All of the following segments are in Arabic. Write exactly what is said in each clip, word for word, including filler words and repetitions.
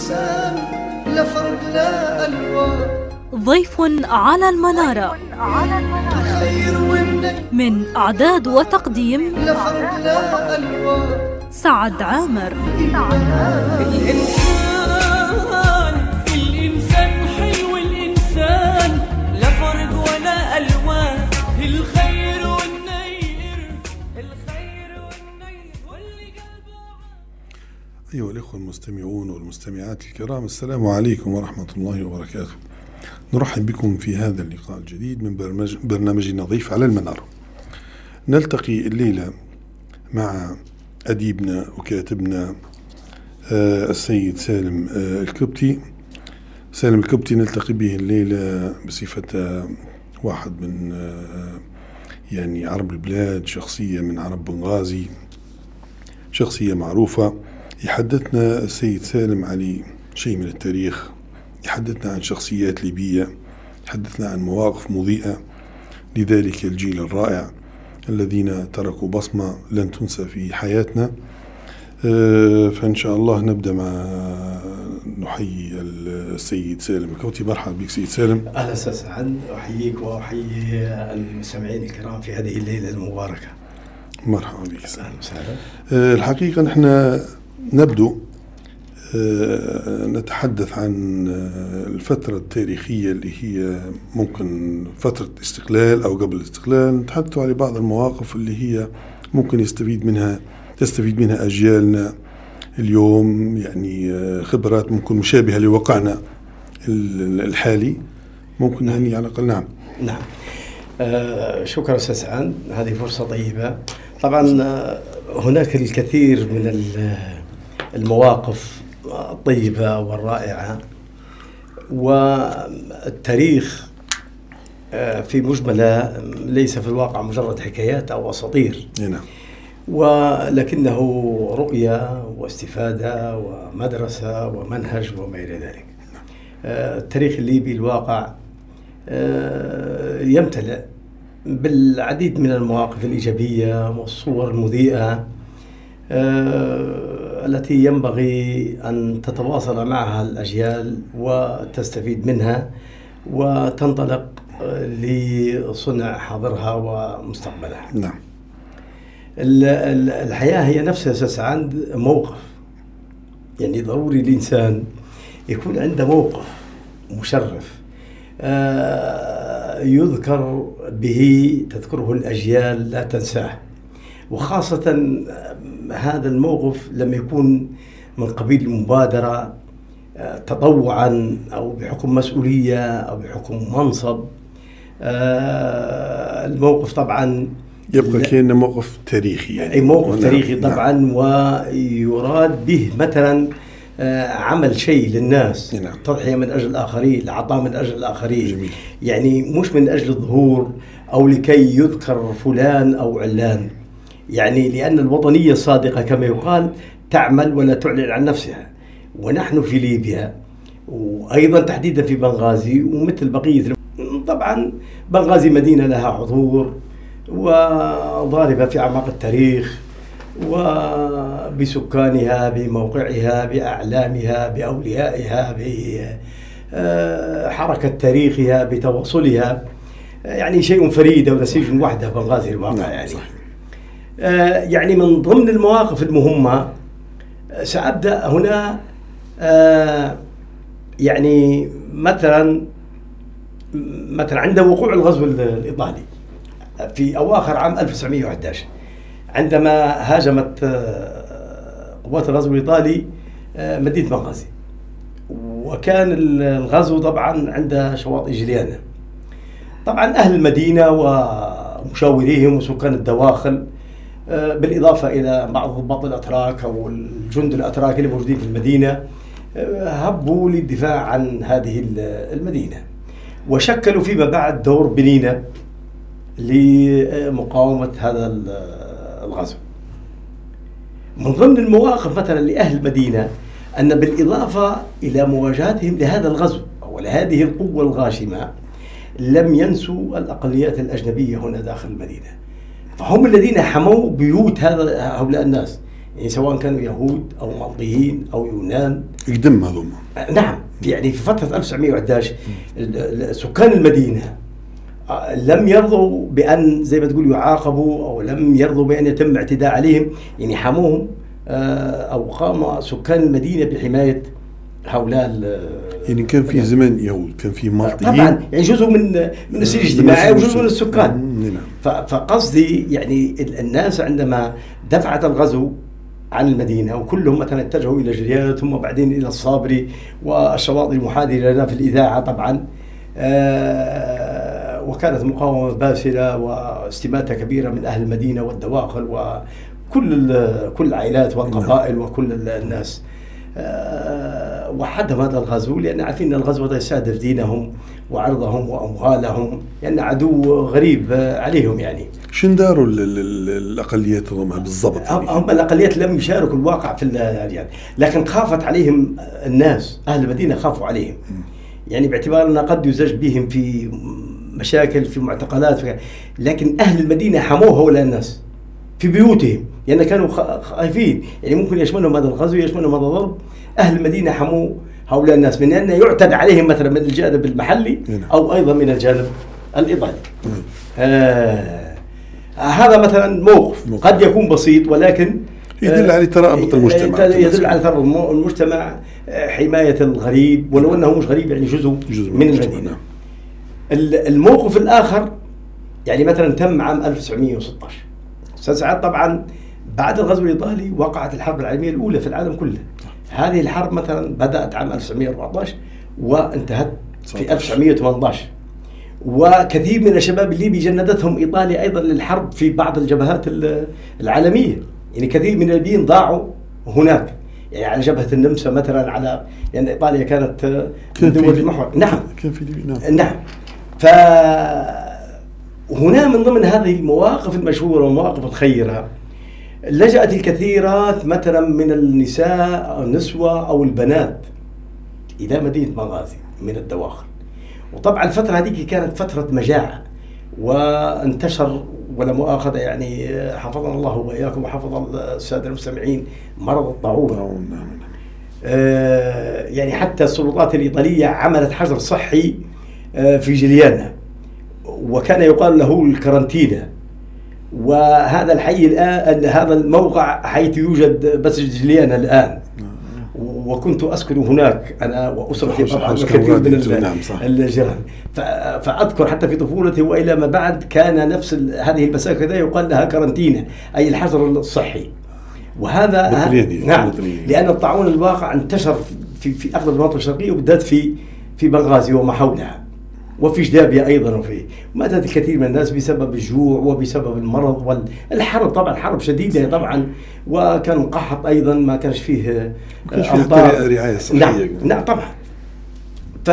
إنسان لا فرق لا ألوان. ضيف على المنارة من إعداد وتقديم لا فرق لا ألوان. سعد عامر. الإنسان الإنسان حلو الإنسان لا فرق ولا ألوان. الخير والنير الخير والنير واللي قلبه. أيها الإخوة المستمعون والمستمعات الكرام، السلام عليكم ورحمة الله وبركاته. نرحب بكم في هذا اللقاء الجديد من برنامج برنامجنا ضيف على المنارة. نلتقي الليلة مع أديبنا وكاتبنا آه السيد سالم آه الكبتي. سالم الكبتي نلتقي به الليلة بصفة آه واحد من آه يعني عرب البلاد، شخصية من عرب بنغازي، شخصية معروفة. يحدثنا السيد سالم علي شيء من التاريخ، يحدثنا عن شخصيات ليبية، يحدثنا عن مواقف مضيئة لذلك الجيل الرائع الذين تركوا بصمة لن تنسى في حياتنا. فإن شاء الله نبدأ مع نحيي السيد سالم الكبتي. مرحبا بك سيد سالم. أهلا أستاذ سعد، أحييك وأحيي المستمعين الكرام في هذه الليلة المباركة. مرحبا بك. أهلا وسهلا. الحقيقة نحن نبدو نتحدث عن الفترة التاريخية اللي هي ممكن فترة استقلال أو قبل الاستقلال. نتحدث على بعض المواقف اللي هي ممكن يستفيد منها تستفيد منها أجيالنا اليوم، يعني خبرات ممكن مشابهة لواقعنا الحالي ممكن. نعم. يعني على الأقل. نعم نعم. آه شكرا أستاذ سعد، هذه فرصة طيبة. طبعا آه هناك الكثير من المواقف الطيبة والرائعة، والتاريخ في مجمله ليس في الواقع مجرد حكايات أو أساطير، نعم، ولكنه رؤية واستفادة ومدرسة ومنهج وما إلى ذلك. التاريخ الليبي الواقع يمتلئ بالعديد من المواقف الإيجابية والصور المضيئة التي ينبغي أن تتواصل معها الأجيال وتستفيد منها وتنطلق لصنع حاضرها ومستقبلها. نعم. الحياة هي نفسها أساس عند موقف، يعني ضروري الإنسان يكون عنده موقف مشرف يذكر به، تذكره الأجيال لا تنساه، وخاصة هذا الموقف لما يكون من قبيل المبادرة تطوعا أو بحكم مسؤولية أو بحكم منصب. الموقف طبعا يبقى كأنه موقف تاريخي، يعني أي موقف تاريخي طبعا. نعم. ويراد به مثلا عمل شيء للناس، نعم، تضحية من أجل الآخرين، العطاء من أجل الآخرين. جميل. يعني مش من أجل الظهور أو لكي يذكر فلان أو علان، يعني لأن الوطنية الصادقة كما يقال تعمل ولا تعلن عن نفسها. ونحن في ليبيا وأيضا تحديدا في بنغازي ومثل بقية، طبعا بنغازي مدينة لها حضور وضاربة في أعماق التاريخ وبسكانها، بموقعها، بأعلامها، بأوليائها، بحركة تاريخها، بتواصلها. يعني شيء فريد ونسيج وحده بنغازي الواقع. يعني آه يعني من ضمن المواقف المهمة سأبدأ هنا. آه يعني مثلا مثلا عند وقوع الغزو الإيطالي في أواخر عام ألف وتسعمائة وأحد عشر، عندما هاجمت قوات الغزو الإيطالي مدينة بنغازي، وكان الغزو طبعا عند شواطئ جليانا. طبعا أهل المدينة ومشاوريهم وسكان الدواخل بالإضافة إلى بعض ضباط الأتراك أو الجند الأتراك اللي موجودين في المدينة هبوا للدفاع عن هذه المدينة، وشكلوا فيما بعد دور بنينة لمقاومة هذا الغزو. من ضمن المواقف مثلا لأهل المدينة أن بالإضافة إلى مواجهتهم لهذا الغزو أو لهذه القوة الغاشمة لم ينسوا الأقليات الأجنبية هنا داخل المدينة، فهم الذين حموا بيوت هذا هؤلاء الناس. يعني سواء كانوا يهود أو مالطيين أو يونان. يقدم هذوما. نعم، يعني في فترة ألف وتسعمائة وأحد عشر سكان المدينة لم يرضوا بأن زي ما تقول يعاقبوا، أو لم يرضوا بأن يتم اعتداء عليهم، يعني حموهم أو قام سكان المدينة بحماية هؤلاء. يعني كان في زمان يهود، كان في مالطيين طبعا، يعني جزء من من السجن الاجتماعي وجزء من السكان. فقصدي يعني الناس عندما دفعت الغزو عن المدينة وكلهم مثلا اتجهوا إلى جريانة ثم بعدين إلى الصابري والشواطئ المحاذرة لنا في الإذاعة طبعا، آه وكانت مقاومة باسلة واستماتة كبيرة من أهل المدينة والدواخل وكل كل العائلات والقبائل وكل الناس. أه وحدهم هذا الغزو، لأن عارفين أن الغزو هذا يستهدف دينهم وعرضهم وأموالهم، لأن عدو غريب عليهم. يعني شن داروا الأقليات بالضبط؟ هم الأقليات لم يشاركوا الواقع في يعني، لكن خافت عليهم الناس، أهل المدينة خافوا عليهم، يعني باعتبار أن قد يزج بهم في مشاكل في معتقلات في، لكن أهل المدينة حموه هؤلاء الناس في بيوتهم، لأن يعني كانوا خايفين، يعني ممكن يشملهم هذا الغزو، يشملهم هذا الضرب. أهل المدينة حموا هؤلاء الناس من أن يعتد عليهم مثلا من الجانب المحلي أو أيضا من الجانب الإيطالي. آه هذا مثلا موقف قد يكون بسيط، ولكن يدل على ترابط المجتمع، يدل على ترابط المجتمع، حماية الغريب ولو أنه مش غريب، يعني جزء, جزء من المدينة. الموقف الآخر يعني مثلا تم عام ألف وتسعمائة وستة عشر. أستاذ سعد، طبعا بعد الغزو الإيطالي وقعت الحرب العالمية الأولى في العالم كله. هذه الحرب مثلا بدأت عام ألف وتسعمائة وأربعة عشر وانتهت في ألف وتسعمائة وثمانية عشر، وكثير من الشباب الليبي جندتهم إيطاليا أيضا للحرب في بعض الجبهات العالمية. يعني كثير من الليبيين ضاعوا هناك، يعني على جبهة النمسا مثلا، على لأن يعني إيطاليا كانت من دول المحور. نعم كان في ليبيا. نعم نعم. فهنا من ضمن هذه المواقف المشهورة والمواقف الخيرة لجأت الكثيرات مثلا من النساء أو النسوة أو البنات إلى مدينة بنغازي من الدواخل. وطبعا الفترة هذه كانت فترة مجاعة، وانتشر ولا مؤاخذة يعني حفظنا الله وإياكم وحفظ السادة المستمعين مرض الطاعون. آه يعني حتى السلطات الإيطالية عملت حجر صحي آه في جليانا، وكان يقال له الكارانتينا. وهذا الحي الآن، هذا الموقع حيث يوجد بس جليانا الآن، وكنت أسكن هناك أنا وأسرتي طبعا وكثير من الجيران. فأذكر حتى في طفولتي وإلى ما بعد كان نفس هذه المساكن يقال لها كارانتينا، أي الحجر الصحي. وهذا نعم، لأن الطاعون الواقع انتشر في في أغلب المناطق الشرقية وبالذات في في بنغازي وما حولها، وفي جدابيا أيضا. وفي ماتت الكثير من الناس بسبب الجوع وبسبب المرض والحرب، طبعا حرب شديدة طبعا، وكان قحط أيضا، ما كانش فيه أمطار، رعاية صحية. نعم نعم طبعا. ف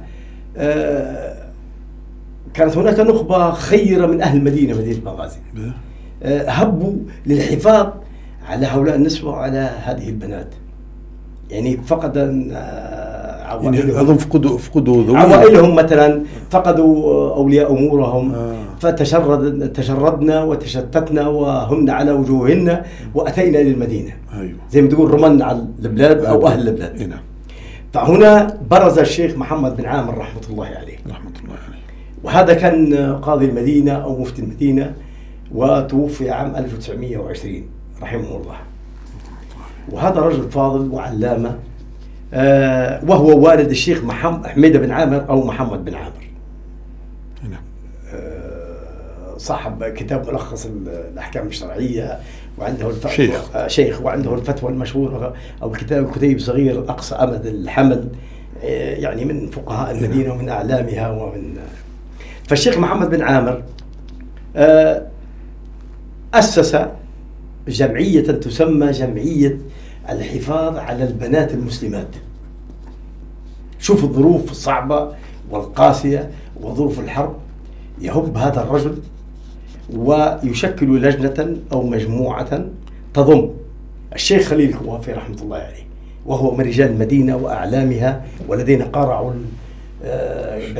كانت هناك نخبة خيرة من أهل المدينة، مدينة بنغازي، هبوا للحفاظ على هؤلاء النسوة وعلى هذه البنات. يعني فقد يعني أظن فقدوا فقدوا عوائلهم مثلا، فقدوا أولياء أمورهم. آه. فتشرد تشردنا وتشتتنا وهن على وجوههن وأتينا للمدينة. أيوه. زي ما تقول رمن على البلاد أيوه. أو أهل البلاد. نعم. فهنا برز الشيخ محمد بن عامر رحمة الله عليه. رحمة الله عليه. وهذا كان قاضي المدينة أو مفتي المدينة، وتوفي عام ألف وتسعمائة وعشرين رحمه الله. وهذا رجل فاضل وعلامة، آه وهو والد الشيخ محمد حميدة بن عامر أو محمد بن عامر. نعم. آه صاحب كتاب ملخص الأحكام الشرعية، وعنده الفتوى شيخ. آه شيخ وعنده الفتوى المشهورة، أو كتاب كتيب صغير أقصى أمد الحمل، آه يعني من فقهاء المدينة ومن أعلامها. ومن فالشيخ محمد بن عامر آه أسس جمعية تسمى جمعية الحفاظ على البنات المسلمات. شوف الظروف الصعبة والقاسية وظروف الحرب، يهب هذا الرجل ويشكل لجنة أو مجموعة تضم الشيخ خليل الكوافي رحمة الله عليه، وهو من رجال المدينة وأعلامها والذين قارعوا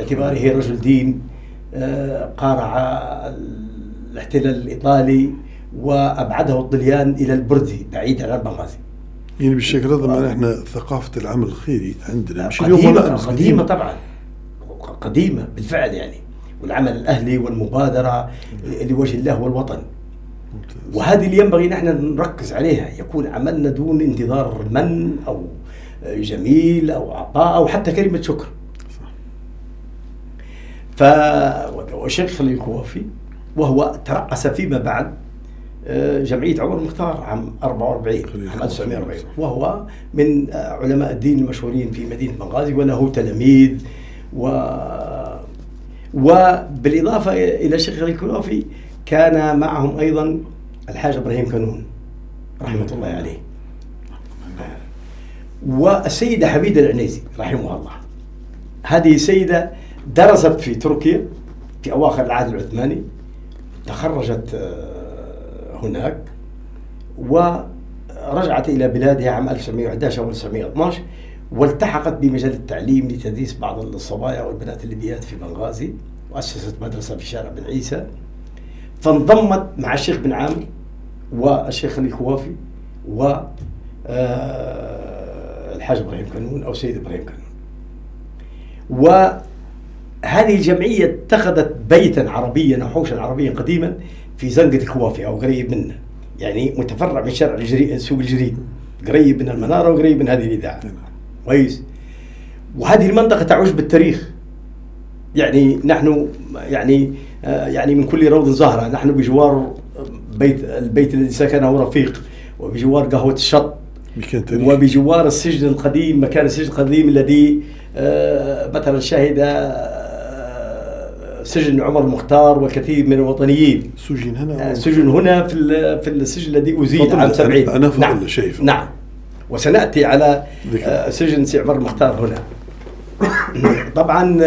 باعتباره رجل دين، قارع الاحتلال الإيطالي وأبعده الطليان إلى البردي بعيدا عن بنغازي. يعني بالشكل هذا ما نحن ثقافة العمل الخيري عندنا مش اليوم قديمة, ولا قديمة طبعا، قديمة بالفعل يعني، والعمل الأهلي والمبادرة لوجه الله والوطن. وهذه اللي ينبغي نحن نركز عليها، يكون عملنا دون انتظار من أو جميل أو عطاء أو حتى كلمة شكر. فالشيخ الكوافي وهو ترأس فيما بعد جمعية عمر المختار عام أربعة وأربعين عام ألف وتسعمائة وأربعين، وهو من علماء الدين المشهورين في مدينة بنغازي وله تلاميذ. و وبالإضافة إلى الشيخ الكوافي كان معهم أيضا الحاج إبراهيم كانون رحمة الله عليه، والسيدة حميدة العنيزي رحمها الله. هذه السيدة درست في تركيا في أواخر العهد العثماني، تخرجت هناك ورجعت إلى بلادها عام ألف وتسعمائة وأحد عشر أو ألف وتسعمائة واثني عشر، والتحقت بمجال التعليم لتدريس بعض الصبايا والبنات الليبيات في بنغازي، وأسست مدرسة في شارع بن عيسى. فانضمت مع الشيخ بن عامر والشيخ الكوافي والحاج إبراهيم كانون أو سيد إبراهيم كانون. وهذه الجمعية اتخذت بيتا عربيا أو حوشا عربيا قديما في زنقة الكوافي أو قريب منه، يعني متفرع من شارع الجريد سوق الجريد، قريب من المنارة وقريب من هذه الإذاعة. كويس. وهذه المنطقة تعوج بالتاريخ، يعني نحن يعني يعني من كل روض زهرة، نحن بجوار بيت البيت الذي سكنه رفيق، وبجوار قهوة الشط، وبجوار السجن القديم، مكان السجن القديم الذي مثلا شهد سجن عمر المختار والكثير من الوطنيين. سجن هنا سجن هنا في في السجن الذي أزيل عام سبعين. أنا فضل نعم. شايفه. نعم. وسنأتي على ذكرى. سجن سي عمر المختار هنا. طبعا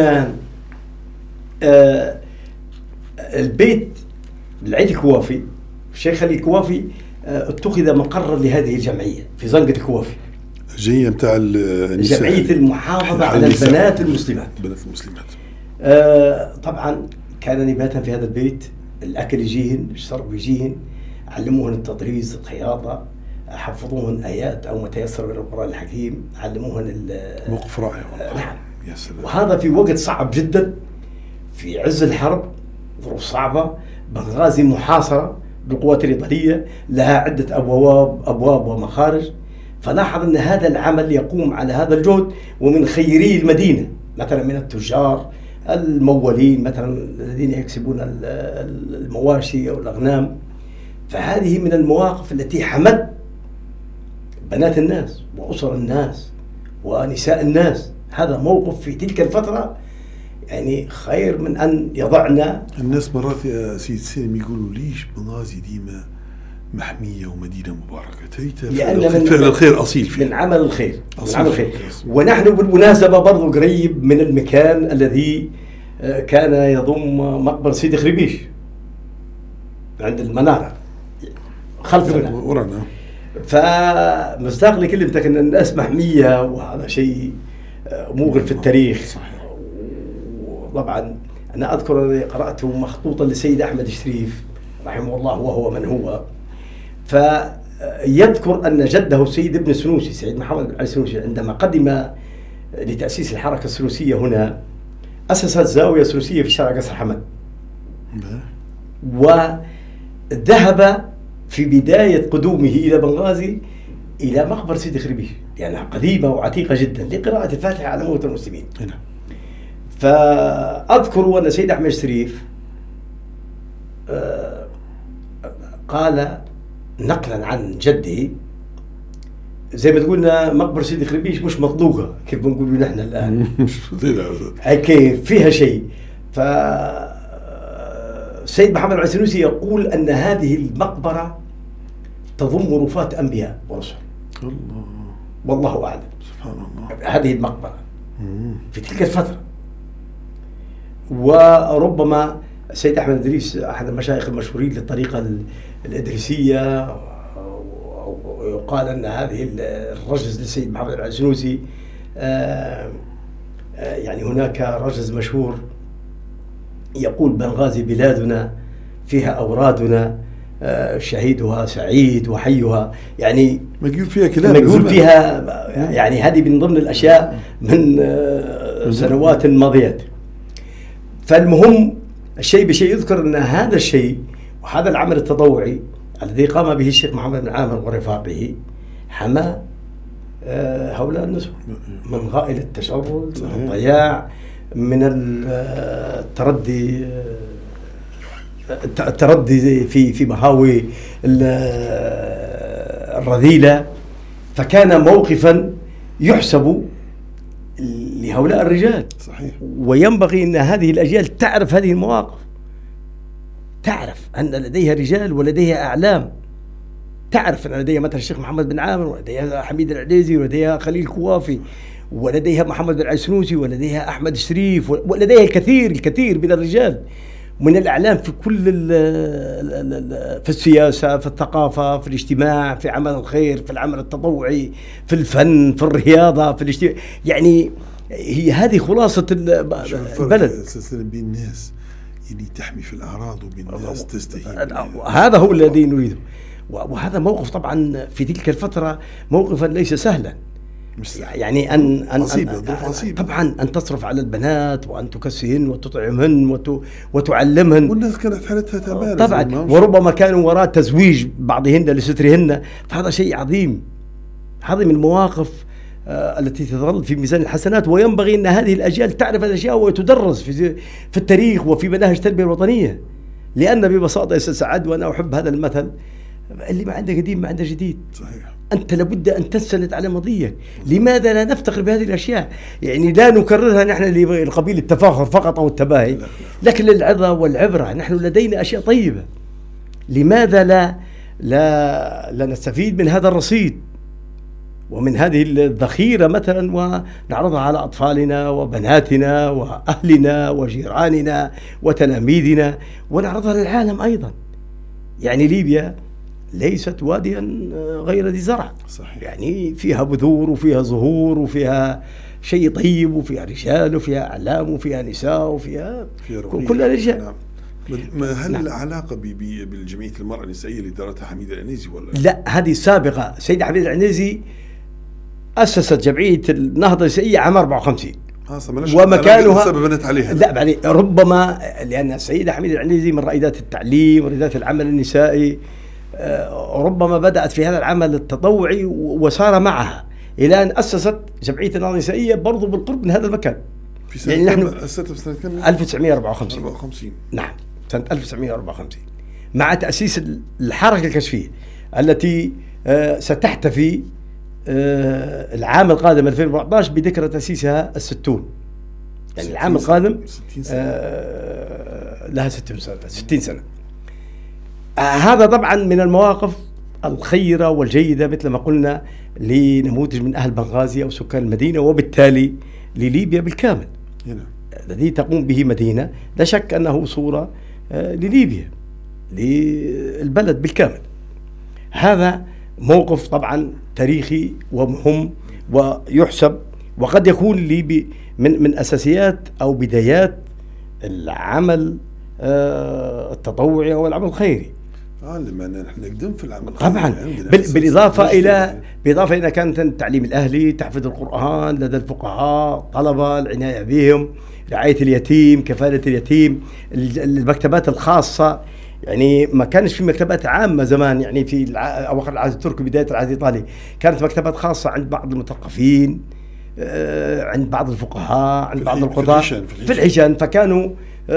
البيت العيد الكوافي، الشيخ علي الكوافي اتخذ مقرا لهذه الجمعية في زنقة الكوافي. الجمعية متاع النساء، جمعية المحافظة على البنات المسلمات. البنات المسلمات. آه طبعا كان نباتا في هذا البيت، الأكل يجيهن، الشرب يجيهن، علموهن التطريز، الخياطة، حفظوهن آيات أو ما تيسر من القرآن الحكيم، علموهن موقف رائع. آه نعم. يا سلام. وهذا في وقت صعب جدا، في عز الحرب، ظروف صعبة، بنغازي محاصرة بالقوات الإيطالية، لها عدة أبواب أبواب ومخارج. فلاحظ أن هذا العمل يقوم على هذا الجهد ومن خيري المدينة، مثلا من التجار الممولين مثلا الذين يكسبون المواشي أو الأغنام. فهذه من المواقف التي حمد بنات الناس وأسر الناس ونساء الناس. هذا موقف في تلك الفترة يعني خير من أن يضعنا. الناس مرات يا سيد سالم يقولوا ليش بنغازي ديما محمية ومدينة مباركة؟ لأن من فعل الخير أصيل فيه، من عمل الخير، من عمل الخير. ونحن بالمناسبة برضو قريب من المكان الذي كان يضم مقبرة سيدي خريبيش عند المنارة خلفنا ورانا. فمصداق لكلمتك أن الناس محمية، وهذا شيء موغل في التاريخ. طبعا أنا أذكر أني قرأت مخطوطا للسيد أحمد الشريف رحمه الله وهو من هو، فيذكر أن جده السيد ابن السنوسي، سيد محمد بن علي السنوسي، عندما قدم لتأسيس الحركة السنوسية هنا أسست زاوية سنوسية في شارع قصر حمد، وذهب في بداية قدومه إلى بنغازي إلى مقبرة سيدي خريبيش لأنها يعني قديمة وعتيقة جدا لقراءة الفاتحة على موتى المسلمين. فأذكر أن سيد أحمد الشريف قال نقلا عن جده، زي ما تقولنا مقبرة سيدي خريبيش مش مطلوقة كيف بنقول نحن الآن، كيف فيها شيء. فسيد محمد بن علي السنوسي يقول أن هذه المقبرة تضم رفات أنبياء ورسل. الله. والله أعلم. سبحان الله. هذه المقبرة في تلك الفترة. وربما السيد أحمد إدريس أحد المشايخ المشهورين للطريقة الإدريسية، ويقال أن هذه الرجز للسيد محمد بن علي السنوسي، يعني هناك رجز مشهور يقول بنغازي بلادنا فيها أورادنا آه، شهيدها سعيد وحيها، يعني مقول فيها كلام مقول زمان. فيها، يعني هذه من ضمن الأشياء من آه، سنوات ماضيات. فالمهم الشيء بشيء يذكر أن هذا الشيء وهذا العمل التطوعي الذي قام به الشيخ محمد بن عامر ورفاقه حمى آه، هؤلاء النسوة من غائل التشرد، من الضياع، من التردي التردي في في مهاوي الرذيلة. فكان موقفا يحسب لهؤلاء الرجال. صحيح. وينبغي أن هذه الأجيال تعرف هذه المواقف، تعرف أن لديها رجال ولديها أعلام، تعرف أن لديها مثلا الشيخ محمد بن عامر ولديها حميد العديزي ولديها خليل كوافي ولديها محمد بن عيسنوسي ولديها أحمد شريف ولديها الكثير الكثير من الرجال من الأعلام في كل ال ال في السياسة، في الثقافة، في الاجتماع، في عمل الخير، في العمل التطوعي، في الفن، في الرياضة، في الاجتماع. يعني هي هذه خلاصة البلد. سلسلة بين الناس يعني تحمي في الأعراض وبين الناس تستهين. هذا هو الذي نريده. وهذا موقف طبعا في تلك الفترة موقفا ليس سهلا، يعني أن, أن, عصيبة. أن, أن طبعا أن تصرف على البنات وأن تكسهن وتطعمهن وت وتعلمهن، والناس كانت حالتها تبارز طبعا، وربما كانوا وراء تزويج بعضهن لسترهن. فهذا شيء عظيم. هذه من المواقف آه التي تظل في ميزان الحسنات، وينبغي أن هذه الأجيال تعرف الأشياء وتدرس في, في التاريخ وفي مناهج التربية الوطنية. لأن ببساطة يا أستاذ سعد، وأنا أحب هذا المثل، اللي ما عنده قديم ما عنده جديد. صحيح. أنت لابد أن تستند على ماضيك. لماذا لا نفتخر بهذه الأشياء؟ يعني لا نكررها نحن لقبيل التفاخر فقط أو التباهي، لكن للعظة والعبرة. نحن لدينا أشياء طيبة، لماذا لا لا لا نستفيد من هذا الرصيد ومن هذه الذخيرة مثلا ونعرضها على أطفالنا وبناتنا وأهلنا وجيراننا وتلاميذنا ونعرضها للعالم أيضا. يعني ليبيا ليست واديا غير ذي زرع. صحيح. يعني فيها بذور وفيها زهور وفيها شيء طيب وفيها رجال وفيها أعلام وفيها نساء وفيها كل الرجال. نعم. هل نعم. العلاقة بالجمعية المرأة النسائية اللي دارتها حميد العنيزي ولا لا؟ هذه سابقة. سيدة حميد العنيزي أسست جمعية النهضة النسائية عام أربعة وخمسين ومكانها بنت عليها. لا يعني ربما لأن السيدة حميد العنيزي من رائدات التعليم ورائدات العمل النسائي، ربما بدأت في هذا العمل التطوعي وسار معها إلى أن أسست جمعية النهضة النسائية برضو بالقرب من هذا المكان. في سنة يعني نحن أسست في سنة كم؟ ألف وتسعمائة وأربعة وخمسين. أربعة وخمسين. نعم، سنة ألف وتسعمائة وأربعة وخمسين مع تأسيس الحركة الكشفية التي ستحتفي العام القادم ألفين وأربعة عشر بذكرى تأسيسها الستون. يعني العام القادم لها ستين سنة. ستين سنة. هذا طبعا من المواقف الخيرة والجيدة مثل ما قلنا لنموذج من أهل بنغازي أو سكان المدينة، وبالتالي لليبيا بالكامل. هنا. الذي تقوم به مدينة لا شك أنه صورة لليبيا، للبلد بالكامل. هذا موقف طبعا تاريخي ومهم ويحسب، وقد يكون لي من من أساسيات أو بدايات العمل التطوعي أو العمل الخيري. اه لما نحن نقدم في العمل طبعا بالاضافه الى بالاضافه الى كانت التعليم الاهلي، تحفيظ القران لدى الفقهاء، الطلبه، العنايه بهم، رعايه اليتيم، كفاله اليتيم، المكتبات الخاصه. يعني ما كانش في مكتبات عامه زمان، يعني في اواخر العهد التركي بدايه العهد الايطالي كانت مكتبات خاصه عند بعض المثقفين، عند بعض الفقهاء، عند بعض القضاة في الحيشان. فكانوا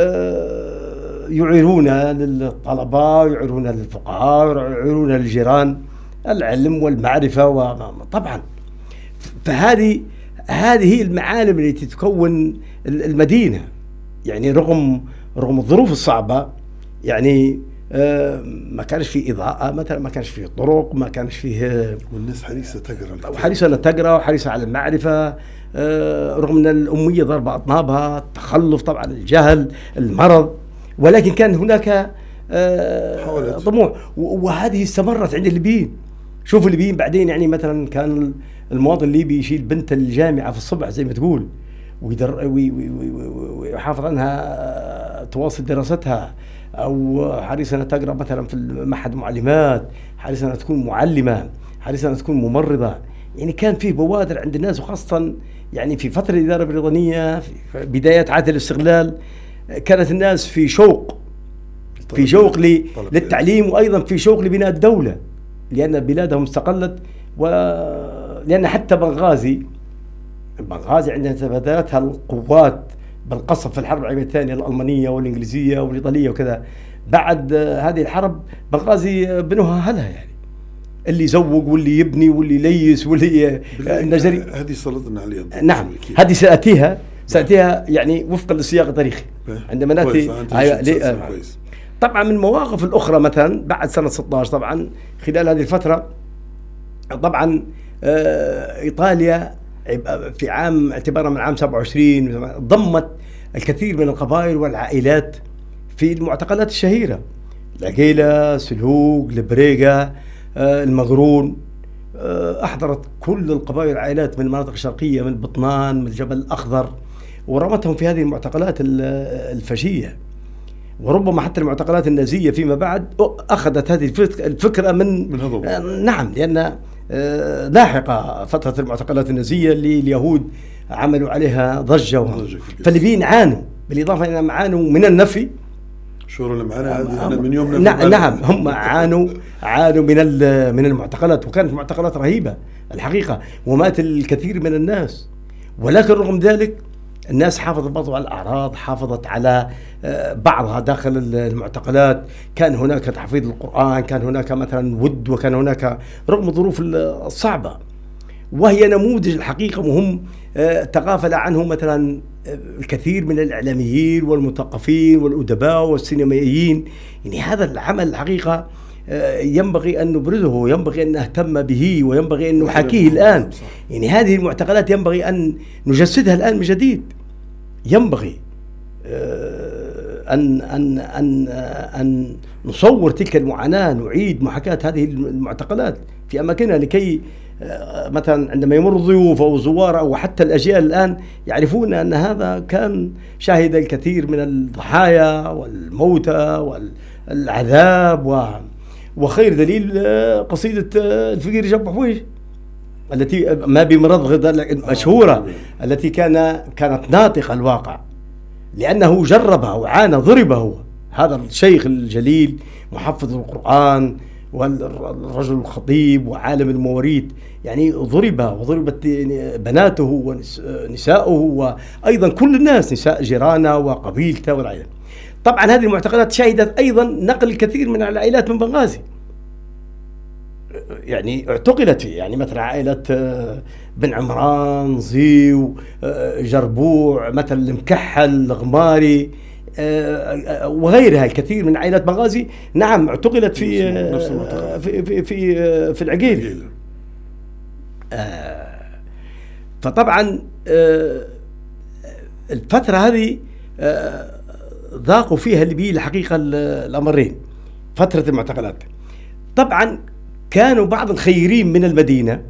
يعيرون للطلبة، يعيرون للفقهاء، يعيرون للجيران العلم والمعرفة. وطبعا فهذه هذه هي المعالم التي تكون المدينة. يعني رغم رغم الظروف الصعبة، يعني ما كانش في إضاءة مثلا، ما كانش في طرق، ما كانش فيه، والناس حريصة تقرأ وحريصة لا تقرأ وحريصة على المعرفة، رغم أن الأمية ضرب أطنابها، التخلف طبعا، الجهل، المرض، ولكن كان هناك طموح. وهذه استمرت عند الليبيين. شوفوا الليبيين بعدين، يعني مثلا كان المواطن الليبي يشيل بنت الجامعة في الصبح زي ما تقول، ويحافظ عنها تواصل دراستها، أو حريصة أنها تقرأ مثلا في معهد معلمات، حريصة أنها تكون معلمة، حريصة أنها تكون ممرضة. يعني كان فيه بوادر عند الناس، وخاصة يعني في فترة الإدارة البريطانية في بدايات عهد الاستغلال كانت الناس في شوق في شوق للتعليم، وأيضا في شوق لبناء الدولة، لأن بلادهم استقلت، ولأن حتى بنغازي بنغازي عندها تبادلتها القوات بالقصف في الحرب العالمية الثانية، الألمانية والإنجليزية والإيطالية وكذا. بعد هذه الحرب بنغازي بنوها أهلها، يعني اللي يزوق واللي يبني واللي يليس واللي النجري. هذه سلطنا عليها. نعم، هذه سأتيها سأتيها يعني وفقا للسياق التاريخي عندما نأتي. طبعا من المواقف الأخرى مثلا بعد سنة ستة عشر، طبعا خلال هذه الفترة طبعا إيطاليا في عام اعتبارا من عام سبعة وعشرين ضمت الكثير من القبائل والعائلات في المعتقلات الشهيرة، العقيلة، سلوق، البريقة، المغرون. أحضرت كل القبائل والعائلات من المناطق الشرقية، من بطنان، من الجبل الأخضر، ورمتهم في هذه المعتقلات الفشية. وربما حتى المعتقلات النازية فيما بعد أخذت هذه الفكرة من, من هذا. نعم، لأن لاحقة فترة المعتقلات النازية اللي اليهود عملوا عليها ضجة، فالليبيين عانوا، بالإضافة إلى أنهم عانوا من النفي. شو اللي معنا من يوم نعم, نعم هم عانوا عانوا من من المعتقلات، وكانت معتقلات رهيبة الحقيقة، ومات الكثير من الناس. ولكن رغم ذلك الناس حافظت برضو على الأعراض، حافظت على بعضها داخل المعتقلات. كان هناك تحفيظ القرآن، كان هناك مثلا ود، وكان هناك رغم الظروف الصعبة، وهي نموذج الحقيقة مهم تغافل عنه مثلا الكثير من الإعلاميين والمثقفين والأدباء والسينمائيين. يعني هذا العمل الحقيقة ينبغي أن نبرزه، ينبغي أن نهتم به، وينبغي أن نحاكيه الآن. يعني هذه المعتقلات ينبغي أن نجسدها الآن من جديد. ينبغي أن أن أن أن نصور تلك المعاناة، نعيد محاكاة هذه المعتقلات في أماكنها، لكي مثلا عندما يمر الضيوف أو الزوار أو حتى الأجيال الآن يعرفون أن هذا كان شاهد الكثير من الضحايا والموتى والعذاب. و وخير دليل قصيدة الفقير جنب حويج التي ما بمرض غدا مشهورة، التي كان كانت ناطقة الواقع، لأنه جربها وعانى، ضرب هو هذا الشيخ الجليل محفظ القرآن والرجل الخطيب وعالم المواريث، يعني ضرب وضربت بناته ونساؤه، وأيضا كل الناس، نساء جيرانه وقبيلته والعائلة. طبعا هذه المعتقلات شهدت أيضا نقل الكثير من العائلات من بنغازي، يعني اعتقلت فيه، يعني مثلا عائلة بن عمران، زيو، جربوع، مثلا المكحل، الغماري وغيرها، الكثير من عائلات بنغازي نعم اعتقلت في في في في, في العقيل. فطبعا الفترة هذه ذاقوا فيها الليبيين الحقيقة الأمرين، فترة المعتقلات. طبعا كانوا بعض الخيرين من المدينة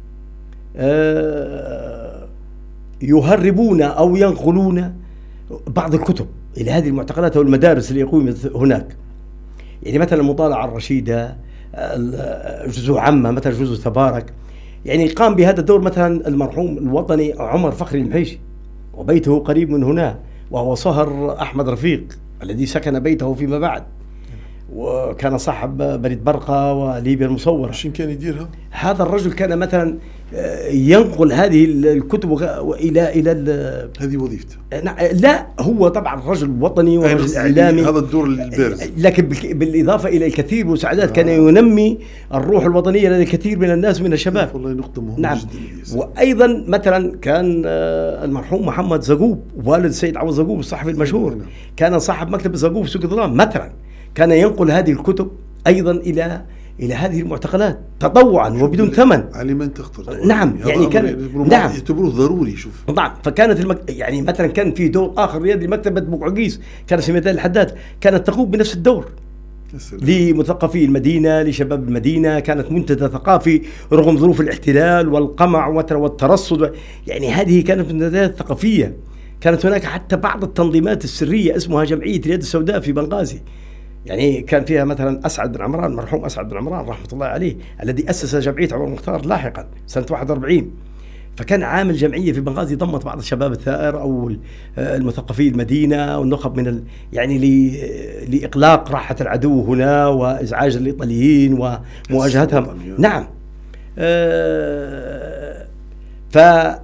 يهربون أو ينقلون بعض الكتب إلى هذه المعتقلات أو المدارس اللي يقوم هناك. يعني مثلا المطالعة الرشيدة، جزء عامة، مثلا جزء تبارك. يعني قام بهذا الدور مثلا المرحوم الوطني عمر فخري المحيشي، وبيته قريب من هنا، وهو صهر أحمد رفيق الذي سكن بيته فيما بعد، وكان صاحب بريد برقة وليبيا المصورة. عشان كان يديرها هذا الرجل، كان مثلا ينقل هذه الكتب إلى إلى هذه وظيفته. لا، هو طبعا رجل وطني ورجل إعلامي، هذا الدور البارز، لكن بالإضافة إلى الكثير من المساعدات آه. كان ينمي الروح الوطنية لدى الكثير من الناس من الشباب. والله نقطة مهمة نعم. جدا. وأيضا مثلا كان المرحوم محمد زقوب والد السيد عوض زقوب الصحفي المشهور، نعم. كان صاحب مكتب زقوب سوق الظلام مثلا، كان ينقل هذه الكتب أيضا إلى إلى هذه المعتقلات تطوعا وبدون ثمن. على من تخطر. نعم، يعني كان نعم يعتبروه ضروري. شوف طبعا، فكانت المك... يعني مثلا كان في دور آخر ريادي لمكتبة بوقعقيس، كان في ميدان الحداد، كانت تقوم بنفس الدور لمثقفي المدينة، لشباب المدينة. كانت منتدى ثقافي رغم ظروف الاحتلال والقمع والترصد، يعني هذه كانت منتديات ثقافية. كانت هناك حتى بعض التنظيمات السرية اسمها جمعية اليد السوداء في بنغازي، يعني كان فيها مثلا أسعد بن عمران، مرحوم أسعد بن عمران رحمة الله عليه، الذي أسس جمعية عمر المختار لاحقا سنة واحد وأربعين. فكان عامل جمعية في بنغازي ضمت بعض الشباب الثائر أو المثقفين المدينة والنخب من ال... يعني ل... لإقلاق راحة العدو هنا وإزعاج الإيطاليين ومواجهتهم. نعم. أه... ف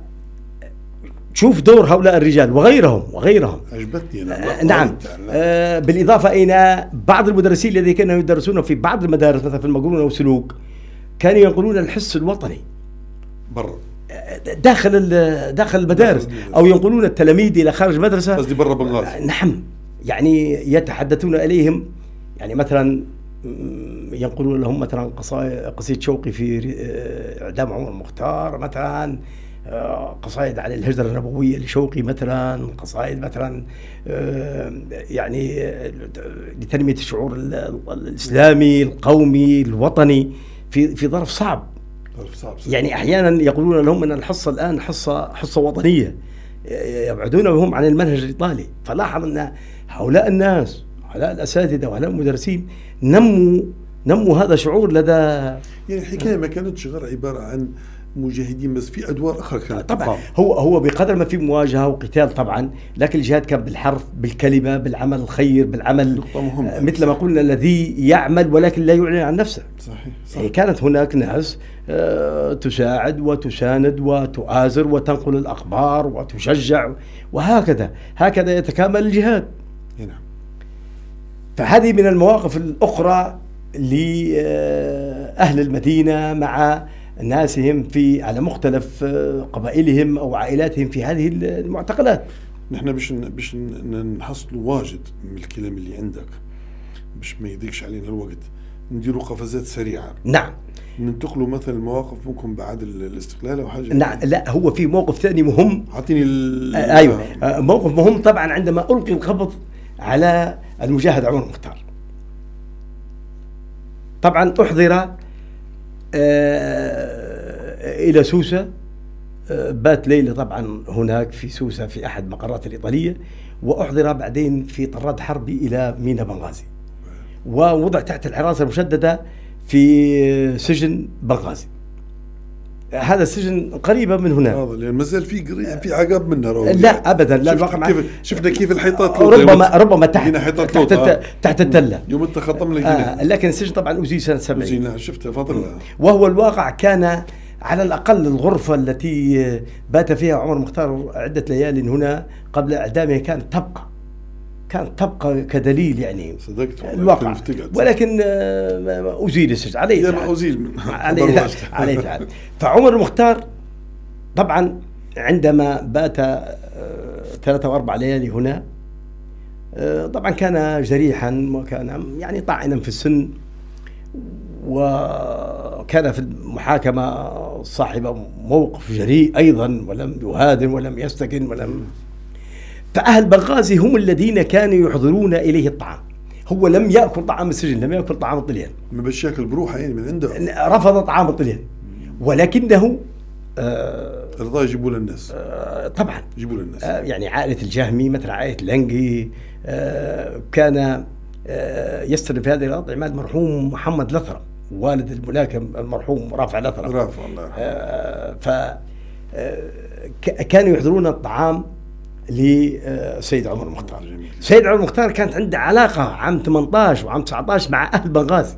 شوف دور هؤلاء الرجال وغيرهم وغيرهم عجبتني أنا. نعم. آه بالإضافة إلى بعض المدرسين الذين كانوا يدرسون في بعض المدارس مثلا في المقرونة وسلوك كانوا ينقلون الحس الوطني برا داخل داخل المدارس أو ينقلون التلاميذ إلى خارج المدرسة. قصدي برا بنغازي. نعم. يعني يتحدثون إليهم، يعني مثلا ينقلون لهم مثلا قصيدة شوقي في إعدام عمر المختار، مثلا قصائد عن الهجرة النبوية لشوقي، مثلا قصائد مثلا يعني لتنمية الشعور الإسلامي القومي الوطني في في ظرف صعب. ظرف صعب. يعني أحيانا يقولون لهم أن الحصة الآن حصة حصة وطنية، يبعدون بهم عن المنهج الإيطالي. فلاحظ أن هؤلاء الناس، هؤلاء الأساتذة وهؤلاء المدرسين نموا نموا هذا شعور لدى، يعني الحكاية ما كانتش غير عبارة عن مجاهدين بس، في ادوار اخرى كانت طبعا. هو هو بقدر ما في مواجهه وقتال طبعا، لكن الجهاد كان بالحرف، بالكلمه، بالعمل الخير، بالعمل آه مثل ما قلنا الذي يعمل ولكن لا يعلن عن نفسه. صحيح, صحيح. يعني كانت هناك ناس آه تساعد وتساند وتؤازر وتنقل الاخبار وتشجع، وهكذا هكذا يتكامل الجهاد. نعم. فهذه من المواقف الاخرى لاهل المدينه مع ناسهم في على مختلف قبائلهم أو عائلاتهم في هذه المعتقلات. نحن باش باش نحصلوا واجد من الكلام اللي عندك، باش ما يضيقش علينا الوقت، نديروا قفزات سريعة. نعم. ننتقلوا مثلا المواقف ممكن بعد الاستقلال أو حاجة. نعم. لا، هو في موقف ثاني مهم. أعطيني ال... آه أيوة. آه موقف مهم طبعا عندما ألقي القبض على المجاهد عمر المختار. طبعا أحضر آه إلى سوسة، آه بات ليلة طبعا هناك في سوسة في أحد مقرات الإيطالية، وأحضر بعدين في طراد حربي إلى ميناء بنغازي، ووضع تحت الحراسة المشددة في سجن بنغازي. هذا السجن قريبة من هنا. هذا لأن ما زال في في عقاب منها. لا أبدا، لا الواقع كيف شفنا كيف الحيطات ربما ربما تحت تحت, تحت, آه. تحت التلة يوم انت خطم لك آه لكن السجن طبعا أزيل سنة سبعين. أزيل شفتها فضل. وهو الواقع كان على الأقل الغرفة التي بات فيها عمر المختار عدة ليال هنا قبل إعدامه كانت تبقى كانت تبقى كدليل يعني صدقت الواقع، ولكن أزيل السجن عليه أزيل عليه عليه. فعمر المختار طبعا عندما بات ثلاثة وأربع ليالي هنا طبعا كان جريحا وكان يعني طاعنا في السن، وكان في المحاكمة صاحب موقف جريء أيضا، ولم يهادن ولم يستكن ولم. فأهل بنغازي هم الذين كانوا يحضرون إليه الطعام. هو لم يأكل طعام السجن، لم يأكل طعام الطليان، ما باش ياكل بروحه يعني من عنده، رفض طعام الطليان، ولكنه آه رضا يجيبوا للناس. آه طبعا يجيبوا للناس. آه يعني عائلة الجهمي مثل عائلة لنقي آه كان آه يستلم في هذه الأطعمة المرحوم محمد لثرم، والد الملاكم المرحوم رافع لثرم. رافع الله يرحمه. آه ف آه كانوا يحضرون الطعام لسيد عمر المختار. سيد عمر المختار كانت عنده علاقة عام ثمانية عشر وعام تسعة عشر مع أهل بنغازي،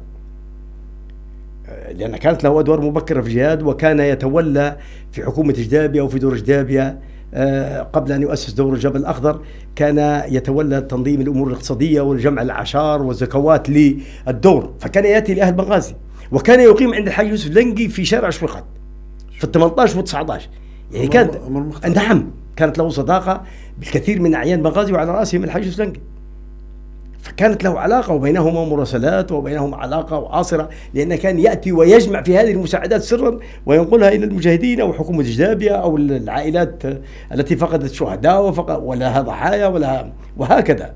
لأن كانت له أدوار مبكرة في الجهاد، وكان يتولى في حكومة جدابية وفي دور جدابية قبل أن يؤسس دور الجبل الأخضر، كان يتولى تنظيم الأمور الاقتصادية والجمع الأعشار والزكوات للدور، فكان يأتي لأهل بنغازي، وكان يقيم عند الحاج يوسف لنقي في شارع شويقات في ثمانية عشر و تسعة عشر. يعني كانت نعم كانت له صداقة بالكثير من أعيان بنغازي وعلى رأسهم الحاج يوسف لنقي، فكانت له علاقة وبينهما مراسلات وبينهما علاقة وعاصرة، لأنه كان يأتي ويجمع في هذه المساعدات سرا وينقلها إلى المجاهدين أو حكومة جدابية أو العائلات التي فقدت شهداء وفقد ولا ضحايا ولا وهكذا.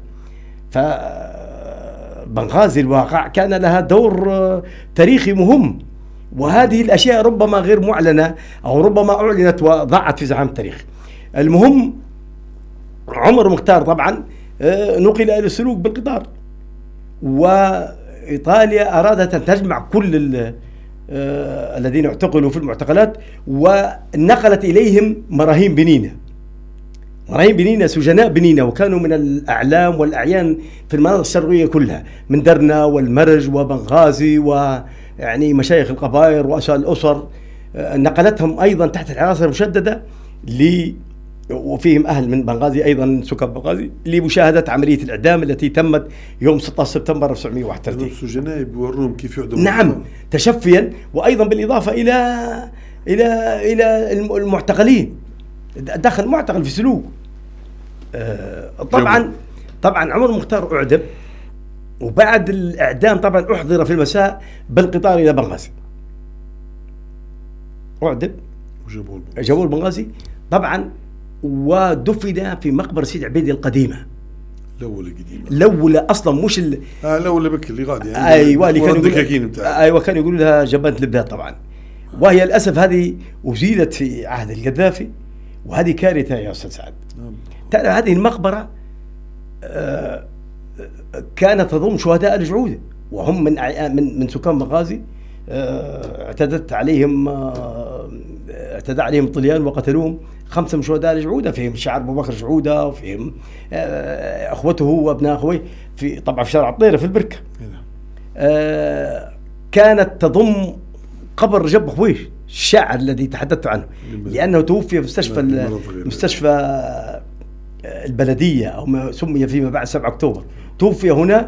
فبنغازي الواقع كان لها دور تاريخي مهم، وهذه الأشياء ربما غير معلنة أو ربما أعلنت وضاعت في زعام التاريخ. المهم عمر المختار طبعا نقل إلى السلوك بالقطار، وإيطاليا أرادت أن تجمع كل ال آه الذين اعتقلوا في المعتقلات، ونقلت إليهم مراهين بنينة، مراهين بنينة سجناء بنينة، وكانوا من الأعلام والأعيان في المناطق الشرقية كلها، من درنا والمرج وبنغازي ويعني مشايخ القبائل ورؤساء الأسر. آه نقلتهم أيضا تحت الحراسة المشددة ل وفيهم أهل من بنغازي أيضا سكان بنغازي لمشاهدة عملية الإعدام التي تمت يوم ستة عشر سبتمبر ألف وتسعمائة وواحد وثلاثين. السجناء بيوروهم كيف يعدموا. نعم، تشفيا، وأيضا بالإضافة إلى إلى إلى المعتقلين، دخل معتقل في سلوك. آه طبعا طبعا عمر المختار أعدم، وبعد الإعدام طبعا أحضر في المساء بالقطار إلى بنغازي. أعدم وجابوه بنغازي طبعا، ودفن في مقبرة سيد عبيد القديمة. الأولى قديمة. الأولى أصلا مش ال آه الأولى بك اللي غادي يعني. أيوة اللي كانوا يقولوا أيوة كانوا يقولوا لها جبانة البلاد طبعا، وهي للأسف هذه أزيلت في عهد القذافي، وهذه كارثة يا أستاذ سعد. تعرف هذه المقبرة آه كانت تضم شهداء الجعودة، وهم من من من سكان بنغازي. آه اعتدت عليهم آه اعتدى عليهم الطليان وقتلوهم خمسة من شهداء الجعودة، فيهم الشاعر أبو بكر جعودة، وفيهم آه أخوته وابناء أخويه في طبعا في شارع الطيرة في البركة. آه كانت تضم قبر رجب خويش الشاعر الذي تحدثت عنه، لأنه توفي في مستشفى مستشفى البلدية أو ما سمي فيما بعد سبعة أكتوبر، توفي هنا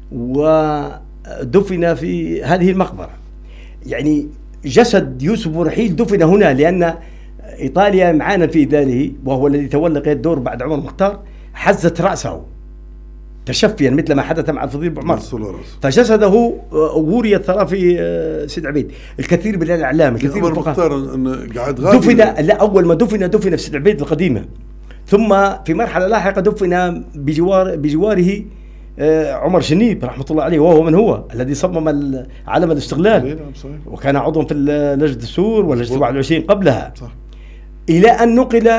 ودفن في هذه المقبرة. يعني جسد يوسف ورحيل دفن هنا، لأن إيطاليا معانا في إدانه، وهو الذي تولى قيادة الدور بعد عمر المختار، حزت رأسه تشفيا مثل ما حدث مع الفضيل بن عمر، فجسده وري الثرى في سيد عبيد. الكثير من الإعلام الكثير من الفقهاء دفن، لا أول ما دفن دفن في سيد عبيد القديمة، ثم في مرحلة لاحقة دفن بجوار بجواره عمر شنيب رحمة الله عليه، وهو من هو الذي صمم علم الاستغلال، وكان عضوا في لجنة السور ولجنة واحد وعشرين قبلها، إلى أن نقل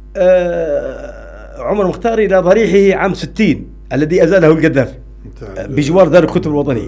عمر المختار إلى ضريحه عام ستين الذي أزاله القذافي بجوار دار الكتب الوطنية.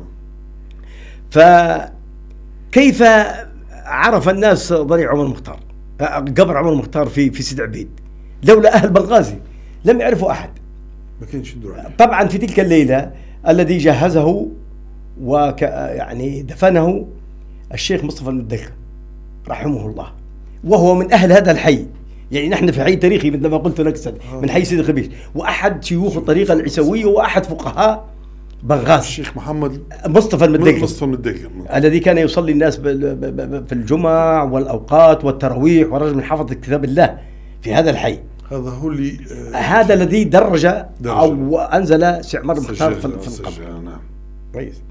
فكيف عرف الناس ضريح عمر المختار، قبر عمر المختار في في سيد عبيد؟ لولا أهل بنغازي لم يعرفوا أحد. طبعا في تلك الليلة الذي جهزه وك يعني دفنه الشيخ مصطفى المدلقم رحمه الله، وهو من أهل هذا الحي. يعني نحن في حي تاريخي مثل ما قلت لك من حي سيد الخبيش، وأحد شيوخ الطريقة العيسوية وأحد فقهاء بنغازي الشيخ محمد مصطفى المدلقم، مصطفى المدلقم الذي كان يصلي الناس في الجمع والأوقات والتراويح، ورجل من حفظ كتاب الله في هذا الحي. هذا هو اللي آه هذا الذي درج, درج أو أنزل سي عمر المختار في القبر. نعم كويس.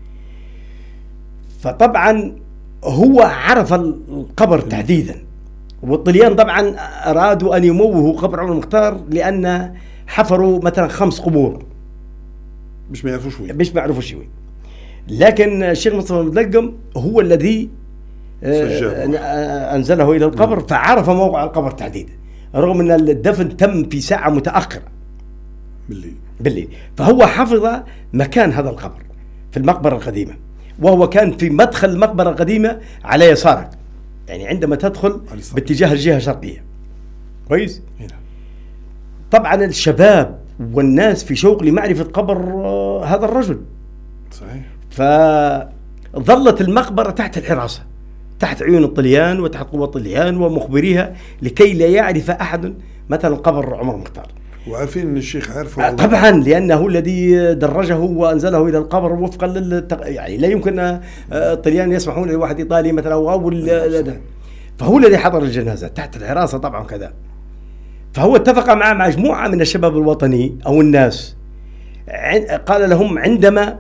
فطبعا هو عرف القبر تحديدا، والطليان طبعا أرادوا أن يموهوا قبر عمر المختار، لأن حفروا مثلا خمس قبور مش ما يعرفوش وين، مش ما يعرفوش وين. لكن الشيخ مصطفى المدلقم هو الذي آه أنزله إلى القبر. نعم. فعرف موقع القبر تحديدا، رغم أن الدفن تم في ساعة متأخرة بالليل بالليل فهو حفظ مكان هذا القبر في المقبرة القديمة، وهو كان في مدخل المقبرة القديمة على يسارك، يعني عندما تدخل باتجاه الجهة الشرقية. كويس. طبعا الشباب والناس في شوق لمعرفة قبر هذا الرجل. صحيح. فظلت المقبرة تحت الحراسة، تحت عيون الطليان وتحت قوة الطليان ومخبريها، لكي لا يعرف أحد مثلا قبر عمر المختار. وعارفين ان الشيخ عارفه طبعا، لانه الذي درجه وانزله الى القبر وفقا للتق... يعني لا يمكن الطليان يسمحون لواحد ايطالي مثلا او اول، فهو الذي حضر الجنازه تحت الحراسه طبعا كذا. فهو اتفق مع مجموعه من الشباب الوطني او الناس، قال لهم عندما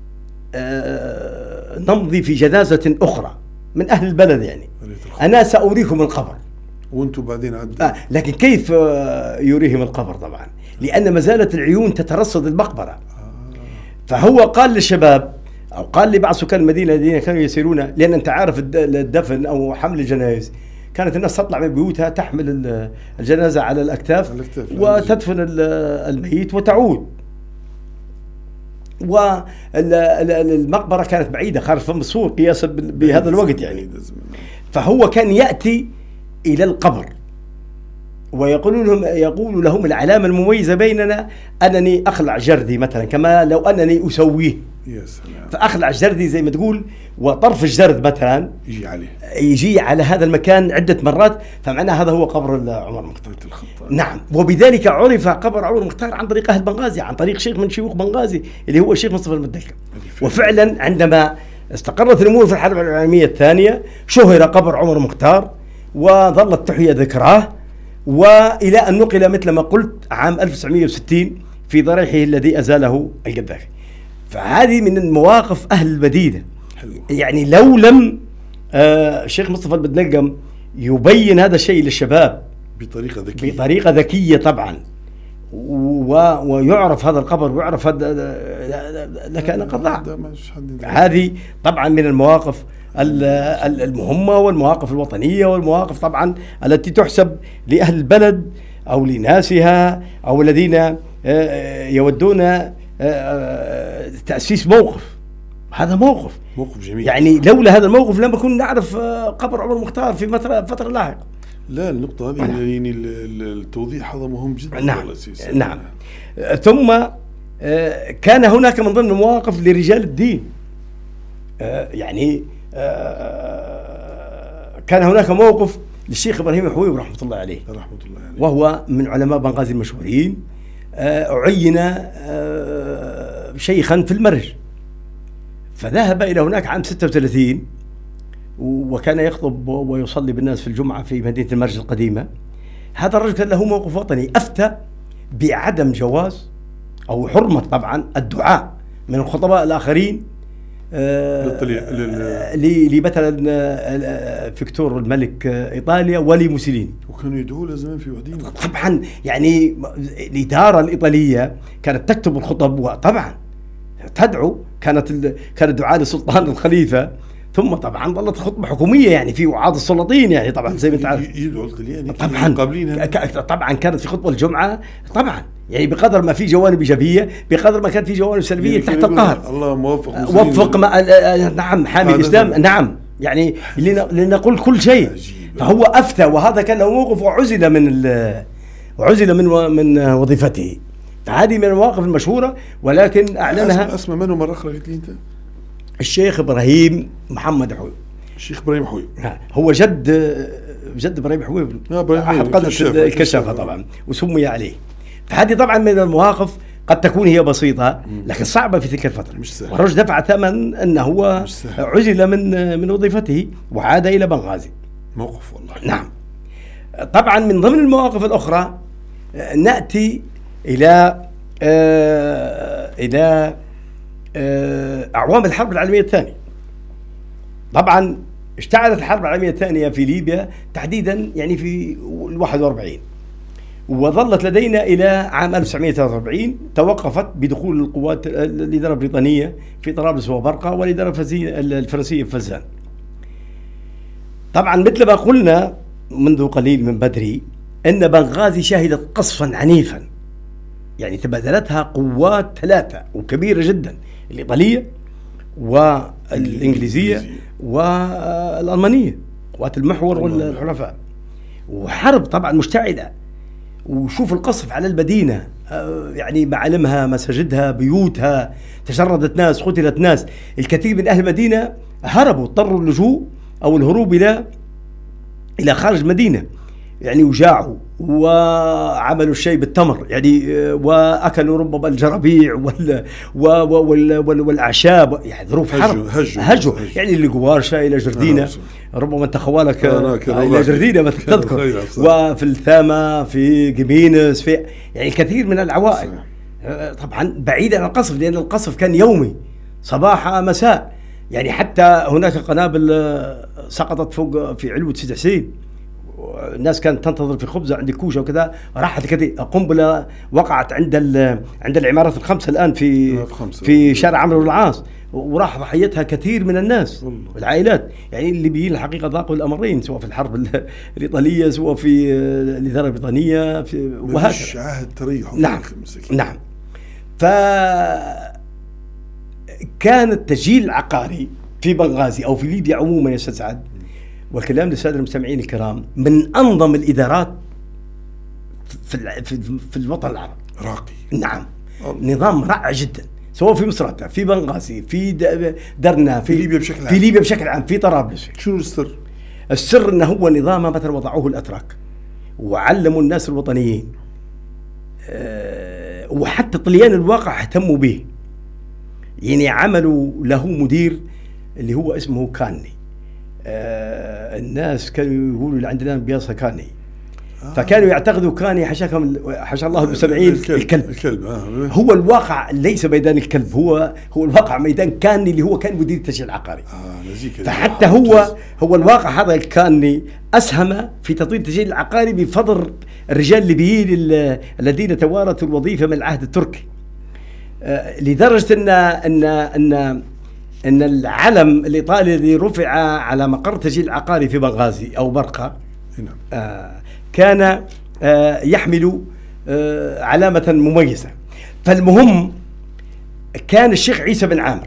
نمضي في جنازه اخرى من اهل البلد يعني انا ساريكم القبر وانتم بعدين عد آه لكن كيف يريهم القبر؟ طبعا لأن ما زالت العيون تترصد المقبرة. آه. فهو قال للشباب أو قال لبعض سكان المدينة الذين كانوا يسيرون، لأن أنت عارف الدفن أو حمل الجنائز كانت الناس تطلع من بيوتها تحمل الجنازة على الأكتاف وتدفن الميت وتعود. والمقبرة كانت بعيدة خارج فم السور قياسا بهذا الوقت يعني. فهو كان يأتي إلى القبر ويقول لهم يقول لهم العلامة المميزة بيننا أنني أخلع جردي مثلا كما لو أنني أسويه. يا سلام. فأخلع جردي زي ما تقول وطرف الجرد مثلا يجي عليه يجي على هذا المكان عدة مرات، فمعناه هذا هو قبر عمر المختار. نعم. وبذلك عرف قبر عمر المختار عن طريق أهل بنغازي، عن طريق شيخ من شيوخ بنغازي اللي هو الشيخ مصطفى المدلكم. وفعلا عندما استقرت الأمور في الحرب العالمية الثانية شهر قبر عمر المختار وظلت تحيا ذكراه، وإلى أن نقل مثل ما قلت عام ألف وتسعمائة وستين في ضريحه الذي أزاله القذافي. فهذه من المواقف أهل المدينة. يعني لو لم آه الشيخ مصطفى المدلكم يبين هذا الشيء للشباب بطريقة ذكية بطريقة ذكية طبعا ويعرف هذا القبر ويعرف هذا لكان قد ضاع. هذه طبعا من المواقف المهمة والمواقف الوطنية والمواقف طبعا التي تحسب لأهل البلد أو لناسها أو الذين يودون تأسيس موقف. هذا موقف موقف جميل يعني. لولا هذا الموقف لم نكن نعرف قبر عمر المختار في فترة فترة لاحقة. لا النقطة هذه يعني التوضيح هذا مهم جدا. نعم نعم. ثم كان هناك من ضمن المواقف لرجال الدين يعني كان هناك موقف للشيخ إبراهيم حويب رحمة الله عليه رحمة الله عليه، وهو من علماء بنغازي المشهورين. عين شيخا في المرج فذهب إلى هناك عام ستة وثلاثين وكان يخطب ويصلي بالناس في الجمعة في مدينة المرج القديمة. هذا الرجل كان له موقف وطني، أفتى بعدم جواز أو حرمة طبعا الدعاء من الخطباء الآخرين لمثلا فيكتور الملك إيطاليا ولموسوليني، وكانوا يدعوا له زمان في وحدين. طبعا يعني الإدارة الإيطالية كانت تكتب الخطب وطبعا تدعو، كانت كان الدعاء للسلطان الخليفة، ثم طبعا ظلت خطبة حكومية يعني في وعاظ السلاطين يعني طبعا زي ما انت عارف. يدعوا الطلياني طبعا طبعا كانت في خطبة الجمعة طبعا يعني بقدر ما في جوانب إيجابية بقدر ما كانت في جوانب سلبية يعني تحت القهر. الله موفق وفق مع نعم حامي الإسلام نعم يعني لنقول كل شيء. فهو أفتى وهذا كان له موقف وعزل من وعزل من من وظيفته. فهذه من المواقف المشهورة ولكن أعلنها. اسمه منه مرة أخرى قلت لي أنت؟ الشيخ إبراهيم محمد حويب. الشيخ إبراهيم حويب هو جد جد إبراهيم حويب أحد قادة الكشافة طبعا وسمي عليه. فهذه طبعا من المواقف قد تكون هي بسيطة لكن صعبة في تلك الفترة. والرجل دفع ثمن أنه هو عزل من من وظيفته وعاد إلى بنغازي. موقف والله. نعم. طبعا من ضمن المواقف الأخرى نأتي إلى آه إلى آه أعوام الحرب العالمية الثانية. طبعا اشتعلت الحرب العالمية الثانية في ليبيا تحديدا يعني في الواحد وأربعين وظلت لدينا إلى عام ألف وتسعمائة وثلاثة وأربعين توقفت بدخول القوات الإدارة البريطانية في طرابلس وبرقة والإدارة الفرنسية في فزان. طبعا مثل ما قلنا منذ قليل من بدري أن بنغازي شهدت قصفا عنيفا يعني تبادلتها قوات ثلاثة وكبيرة جدا، الإيطالية والإنجليزية والألمانية قوات المحور والحلفاء، وحرب طبعا مشتعلة. وشوف القصف على المدينة يعني معالمها مساجدها بيوتها تشردت ناس قتلت ناس. الكثير من أهل المدينة هربوا اضطروا اللجوء أو الهروب إلى إلى خارج المدينة يعني وجاعوا وعملوا الشيء بالتمر يعني وأكلوا ربما الجرابيع وال وال والأعشاب يعني ظروف حرب هجوا يعني اللي قوارشة إلى جردينة ربما أنت خوالك إلى جردينة ما تذكر وفي الثامة في قبينس في يعني الكثير من العوائل طبعا بعيدا عن القصف لأن القصف كان يومي صباح مساء يعني حتى هناك قنابل سقطت فوق في علوة سيد حسين الناس كانت تنتظر في خبزة عند كوشة وكذا راحت كذا قنبلة وقعت عند عند العمارات الخمسة الآن في في شارع عمرو بن العاص وراح ضحيتها كثير من الناس والعائلات يعني الليبيين الحقيقة ذاقوا الأمرين سواء في الحرب الإيطالية سواء في الإدارة البريطانية في وهكذا. عهد تريح. نعم نعم. ف كان التسجيل العقاري في بنغازي أو في ليبيا عموما يا أستاذ سعد، والكلام للسادة المستمعين الكرام، من أنظم الإدارات في في, في الوطن العربي. راقي. نعم. الله. نظام رائع جدا، سواء في مصراتة، في بنغازي، في درنا، في, في ليبيا بشكل عام، في ليبيا بشكل عام، في طرابلس. شو السر؟ السر أنه هو نظام مثلا وضعوه الأتراك وعلموا الناس الوطنيين، أه وحتى طليان الواقع اهتموا به، يعني عملوا له مدير اللي هو اسمه كاني. أه الناس كانوا يقولوا اللي عندنا بياصة كاني، فكانوا يعتقدوا كاني حشاكم حشا الله المستمعين الكلب, الكلب. الكلب. آه. هو الواقع ليس ميدان الكلب، هو هو الواقع ميدان كاني اللي هو كان مدير التسجيل العقاري. آه فحتى هو هو الواقع هذا الكاني أسهم في تطوير التسجيل العقاري بفضل الرجال الليبيين الذين توارثوا الوظيفة من العهد التركي، آه لدرجة أن أن أن أن العلم الإيطالي الذي رفع على مقر التسجيل العقاري في بنغازي أو برقة آه كان آه يحمل آه علامة مميزة. فالمهم كان الشيخ عيسى بن عامر،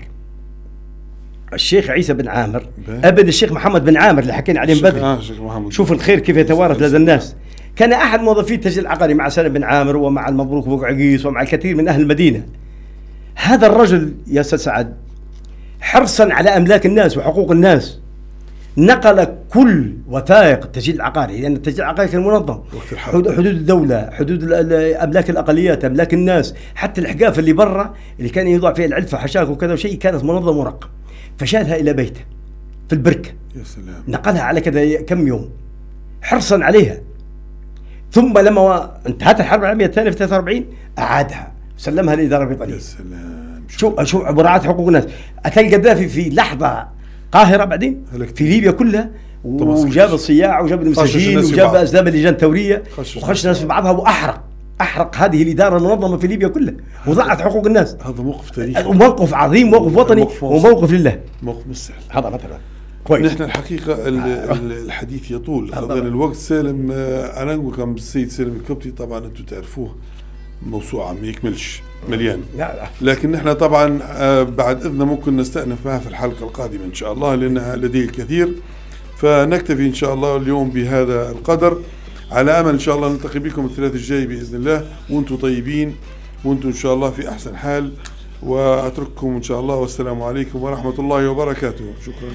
الشيخ عيسى بن عامر ابن الشيخ محمد بن عامر اللي حكينا عليه بدري. آه شوف الخير كيف يتوارث لدى الناس. كان أحد موظفي التسجيل العقاري مع سالم بن عامر ومع المبروك بوقعقيس ومع الكثير من أهل المدينة. هذا الرجل يا أستاذ سعد حرصا على أملاك الناس وحقوق الناس نقل كل وثائق التسجيل العقاري، لأن التسجيل العقاري كان منظم، حدود الدولة، حدود أملاك الأقليات، أملاك الناس، حتى الحقاف اللي برا اللي كان يوضع فيها العلفة حشاك وكذا وشيء كانت منظم ورقم. فشالها إلى بيته في البركة. يا سلام. نقلها على كذا كم يوم حرصا عليها، ثم لما انتهت الحرب العالمية الثانية في ثلاثة وأربعين أعادها وسلمها للإدارة البريطانية. يا سلام. شو شو مراعاة حقوق الناس. أتى القذافي في لحظة قاهرة بعدين في ليبيا كلها، وجاب الصياع وجاب المساجين وجاب أسباب اللجان الثورية وخش الناس في بعضها وأحرق أحرق هذه الإدارة المنظمة في ليبيا كلها وضاعت حقوق الناس. هذا موقف تاريخي، موقف عظيم، موقف وطني وموقف لله، موقف مش سهل. هذا مثلا كويس. نحن الحقيقة الحديث يطول، خذنا الوقت. سالم أنا وكم السيد سالم الكبتي طبعا أنتم تعرفوه موسوعة ما يكملش مليان، لكن نحن طبعا بعد إذن ممكن نستأنف معها في الحلقة القادمة إن شاء الله لأنها لديه الكثير. فنكتفي إن شاء الله اليوم بهذا القدر، على أمل إن شاء الله نلتقي بكم الثلاث الجاي بإذن الله، وأنتم طيبين وأنتم إن شاء الله في أحسن حال، وأترككم إن شاء الله، والسلام عليكم ورحمة الله وبركاته. شكرا.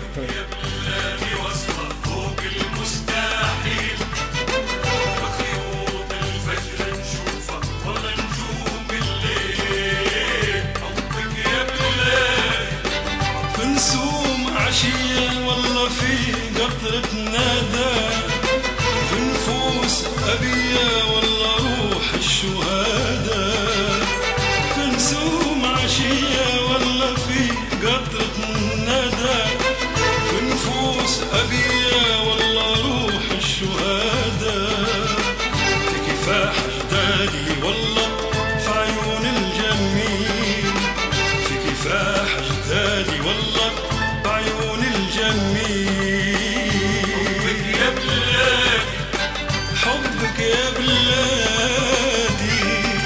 أبيا والله روح الشهادة، في نسوم عشية والله في قطرة ندى، في نفوس أبيا والله روح الشهادة، في كفاح جدادي والله في عيون الجميل، في كفاح جدادي والله في عيون الجميل. حبك يا بلادي،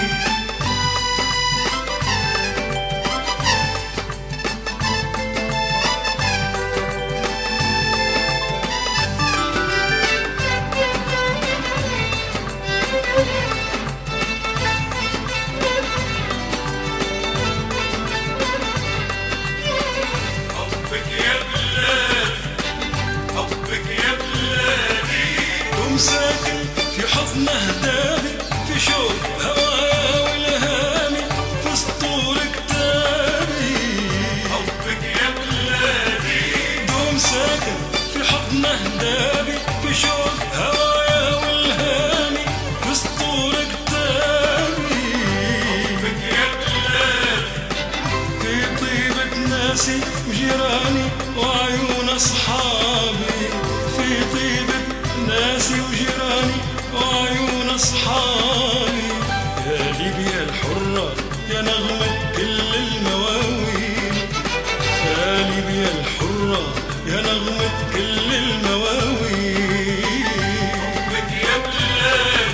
حبك يا بلادي، حبك يا بلادي. قم ساكن في حضن أهدافي، في شوق هوايا والهامي، في سطور كتابي. حبك يا بلادي، دوم ساكن في حضن أهدافي، في شوق هوايا والهامي، في سطور كتابي. حبك يا بلادي، في طيبة ناسي وجيراني وعيون أصحابي، في طيبة ناسي وجيراني وعيون أصحابي. يا ليبيا الحرة يا نغمة كل المواويل، يا ليبيا الحرة يا نغمة كل المواويل. حبك يا بلادي،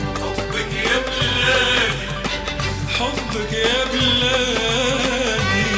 حبك يا بلادي، حبك يا بلادي.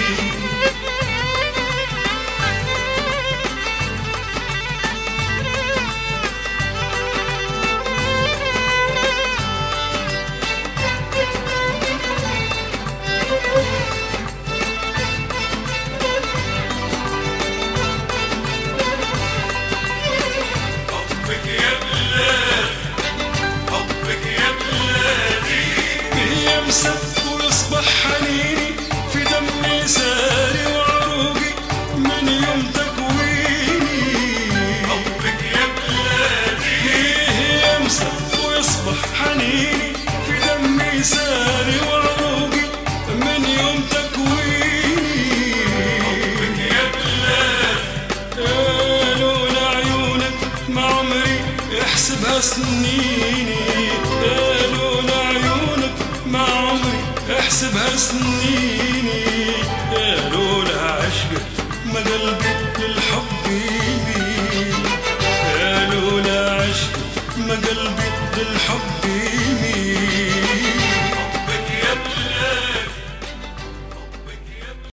احسبها سنيني، يا لون عيونك مع عمري احسبها سنيني، يا لون عشقك ما قلبي للحب يميل، يا لون عشقك ما قلبي للحب